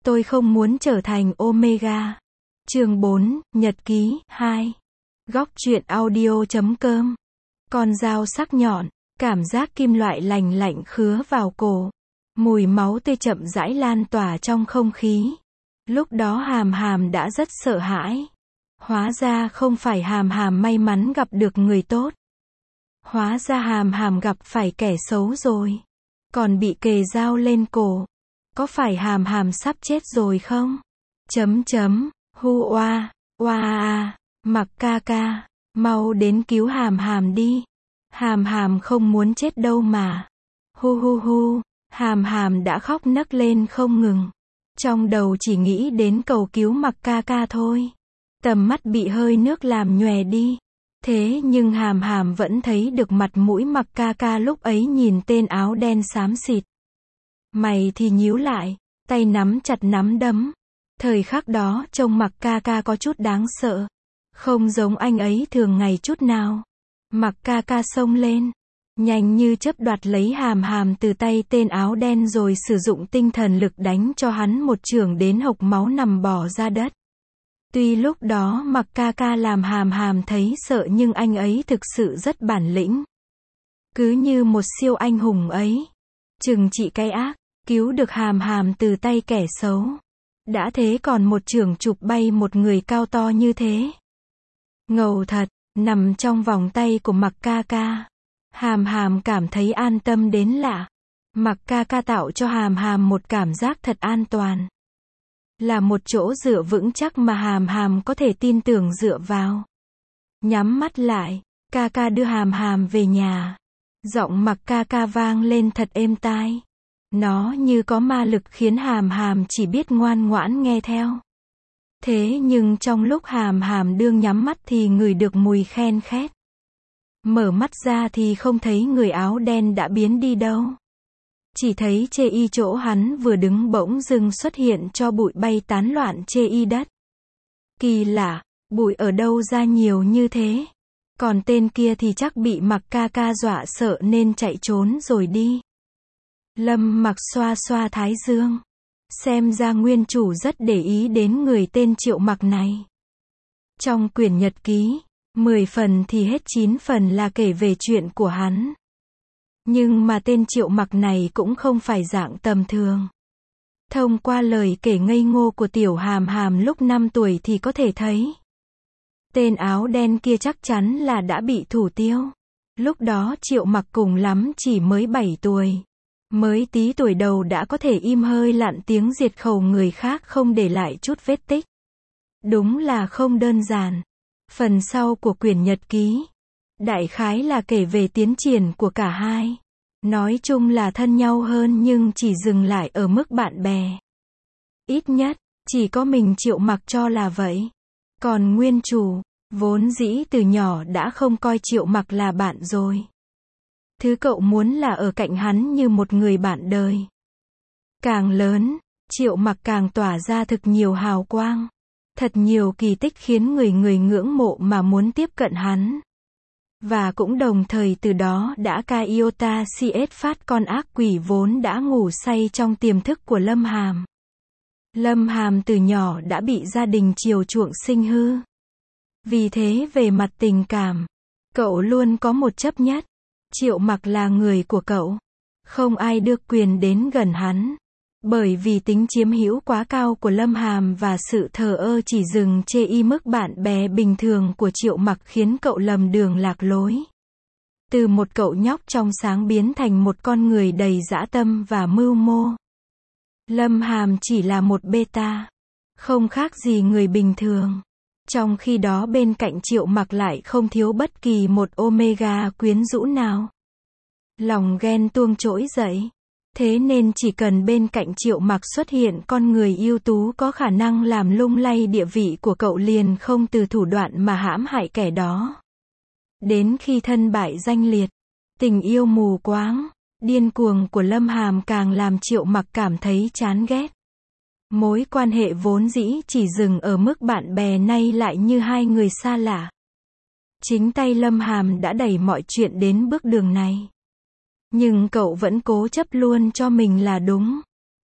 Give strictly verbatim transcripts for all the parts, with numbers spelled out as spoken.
Tôi không muốn trở thành Omega. Chương bốn, Nhật ký, hai. Góc truyện audio chấm com. Con dao sắc nhọn, cảm giác kim loại lành lạnh khứa vào cổ. Mùi máu tươi chậm rãi lan tỏa trong không khí. Lúc đó Hàm Hàm đã rất sợ hãi. Hóa ra không phải Hàm Hàm may mắn gặp được người tốt. Hóa ra Hàm Hàm gặp phải kẻ xấu rồi. Còn bị kề dao lên cổ. Có phải Hàm Hàm sắp chết rồi không? Chấm chấm, hu oa, oa a, Mặc ca ca, mau đến cứu Hàm Hàm đi. Hàm Hàm không muốn chết đâu mà. Hu hu hu, Hàm Hàm đã khóc nấc lên không ngừng. Trong đầu chỉ nghĩ đến cầu cứu Mặc ca ca thôi. Tầm mắt bị hơi nước làm nhòe đi. Thế nhưng Hàm Hàm vẫn thấy được mặt mũi Mặc ca ca lúc ấy nhìn tên áo đen xám xịt. Mày thì nhíu lại, tay nắm chặt nắm đấm. Thời khắc đó trông Mặc ca ca có chút đáng sợ. Không giống anh ấy thường ngày chút nào. Mặc ca ca xông lên. Nhanh như chớp đoạt lấy Hàm Hàm từ tay tên áo đen rồi sử dụng tinh thần lực đánh cho hắn một chưởng đến hộc máu nằm bò ra đất. Tuy lúc đó Mặc ca ca làm Hàm Hàm thấy sợ nhưng anh ấy thực sự rất bản lĩnh. Cứ như một siêu anh hùng ấy. Trừng trị cái ác, cứu được Hàm Hàm từ tay kẻ xấu. Đã thế còn một chưởng chụp bay một người cao to như thế. Ngầu thật, nằm trong vòng tay của Mặc ca ca. Hàm Hàm cảm thấy an tâm đến lạ. Mặc ca ca tạo cho Hàm Hàm một cảm giác thật an toàn. Là một chỗ dựa vững chắc mà Hàm Hàm có thể tin tưởng dựa vào. Nhắm mắt lại, ca ca đưa Hàm Hàm về nhà. Giọng Mặc ca ca vang lên thật êm tai. Nó như có ma lực khiến Hàm Hàm chỉ biết ngoan ngoãn nghe theo. Thế nhưng trong lúc Hàm Hàm đương nhắm mắt thì ngửi được mùi khen khét. Mở mắt ra thì không thấy người áo đen đã biến đi đâu. Chỉ thấy chê y chỗ hắn vừa đứng bỗng dưng xuất hiện cho bụi bay tán loạn chê y đất. Kỳ lạ, bụi ở đâu ra nhiều như thế? Còn tên kia thì chắc bị Mặc ca ca dọa sợ nên chạy trốn rồi đi. Lâm Mặc xoa xoa thái dương. Xem ra nguyên chủ rất để ý đến người tên Triệu Mặc này. Trong quyển nhật ký, mười phần thì hết chín phần là kể về chuyện của hắn. Nhưng mà tên Triệu Mặc này cũng không phải dạng tầm thường. Thông qua lời kể ngây ngô của tiểu Hàm Hàm lúc năm tuổi thì có thể thấy. Tên áo đen kia chắc chắn là đã bị thủ tiêu. Lúc đó Triệu Mặc cùng lắm chỉ mới bảy tuổi. Mới tí tuổi đầu đã có thể im hơi lặng tiếng diệt khẩu người khác không để lại chút vết tích. Đúng là không đơn giản. Phần sau của quyển nhật ký, đại khái là kể về tiến triển của cả hai. Nói chung là thân nhau hơn nhưng chỉ dừng lại ở mức bạn bè. Ít nhất, chỉ có mình Triệu Mặc cho là vậy. Còn nguyên chủ, vốn dĩ từ nhỏ đã không coi Triệu Mặc là bạn rồi. Thứ cậu muốn là ở cạnh hắn như một người bạn đời. Càng lớn, Triệu Mặc càng tỏa ra thực nhiều hào quang. Thật nhiều kỳ tích khiến người người ngưỡng mộ mà muốn tiếp cận hắn. Và cũng đồng thời từ đó đã ca iota cs phát con ác quỷ vốn đã ngủ say trong tiềm thức của Lâm Hàm. Lâm Hàm từ nhỏ đã bị gia đình chiều chuộng sinh hư. Vì thế về mặt tình cảm, cậu luôn có một chấp nhất. Triệu Mặc là người của cậu. Không ai được quyền đến gần hắn. Bởi vì tính chiếm hữu quá cao của Lâm Hàm và sự thờ ơ chỉ dừng chê y mức bạn bè bình thường của Triệu Mặc khiến cậu lầm đường lạc lối. Từ một cậu nhóc trong sáng biến thành một con người đầy dã tâm và mưu mô. Lâm Hàm chỉ là một beta. Không khác gì người bình thường. Trong khi đó bên cạnh Triệu Mặc lại không thiếu bất kỳ một Omega quyến rũ nào. Lòng ghen tuông trỗi dậy. Thế nên chỉ cần bên cạnh Triệu Mặc xuất hiện con người ưu tú có khả năng làm lung lay địa vị của cậu liền không từ thủ đoạn mà hãm hại kẻ đó. Đến khi thân bại danh liệt, tình yêu mù quáng, điên cuồng của Lâm Hàm càng làm Triệu Mặc cảm thấy chán ghét. Mối quan hệ vốn dĩ chỉ dừng ở mức bạn bè nay lại như hai người xa lạ. Chính tay Lâm Hàm đã đẩy mọi chuyện đến bước đường này. Nhưng cậu vẫn cố chấp luôn cho mình là đúng.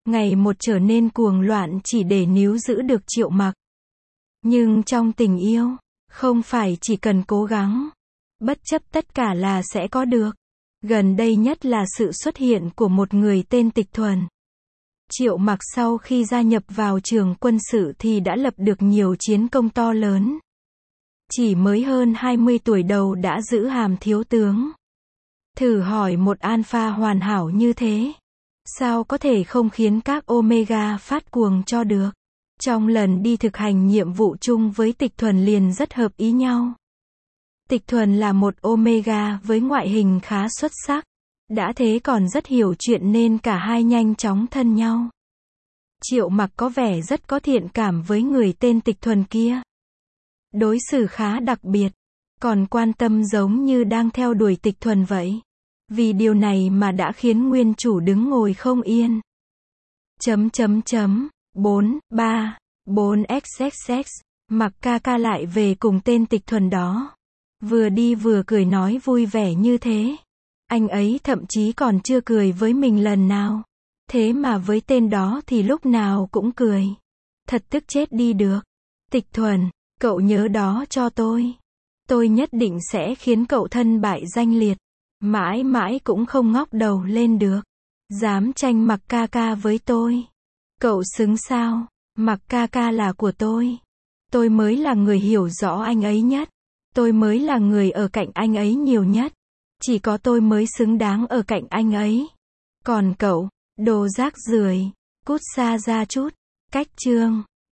ngày một trở nên cuồng loạn chỉ để níu giữ được Triệu Mặc. Nhưng trong tình yêu, không phải chỉ cần cố gắng, bất chấp tất cả là sẽ có được. Gần đây nhất là sự xuất hiện của một người tên Tịch Thuần. Triệu Mặc sau khi gia nhập vào trường quân sự thì đã lập được nhiều chiến công to lớn. Chỉ mới hơn hai mươi tuổi đầu đã giữ hàm thiếu tướng. Thử hỏi một alpha hoàn hảo như thế, sao có thể không khiến các Omega phát cuồng cho được. Trong lần đi thực hành nhiệm vụ chung với Tịch Thuần liền rất hợp ý nhau. Tịch Thuần là một Omega với ngoại hình khá xuất sắc. Đã thế còn rất hiểu chuyện nên cả hai nhanh chóng thân nhau. Triệu Mặc có vẻ rất có thiện cảm với người tên Tịch Thuần kia. Đối xử khá đặc biệt, còn quan tâm giống như đang theo đuổi Tịch Thuần vậy. Vì điều này mà đã khiến nguyên chủ đứng ngồi không yên. Chấm chấm chấm, bốn, ba, bốn xx xx, Mặc ca ca lại về cùng tên Tịch Thuần đó. Vừa đi vừa cười nói vui vẻ như thế. Anh ấy thậm chí còn chưa cười với mình lần nào. Thế mà với tên đó thì lúc nào cũng cười. Thật tức chết đi được. Tịch Thuần, cậu nhớ đó cho tôi. Tôi nhất định sẽ khiến cậu thân bại danh liệt. Mãi mãi cũng không ngóc đầu lên được. Dám tranh Mặc ca ca với tôi. Cậu xứng sao? Mặc ca ca là của tôi. Tôi mới là người hiểu rõ anh ấy nhất. Tôi mới là người ở cạnh anh ấy nhiều nhất. Chỉ có tôi mới xứng đáng ở cạnh anh ấy. Còn cậu, đồ rác rưởi, cút xa ra chút. Cách chương